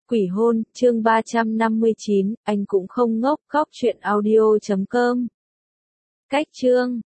Quỷ hôn, chương 359, anh cũng không ngốc, góc truyện audio.com. Cách chương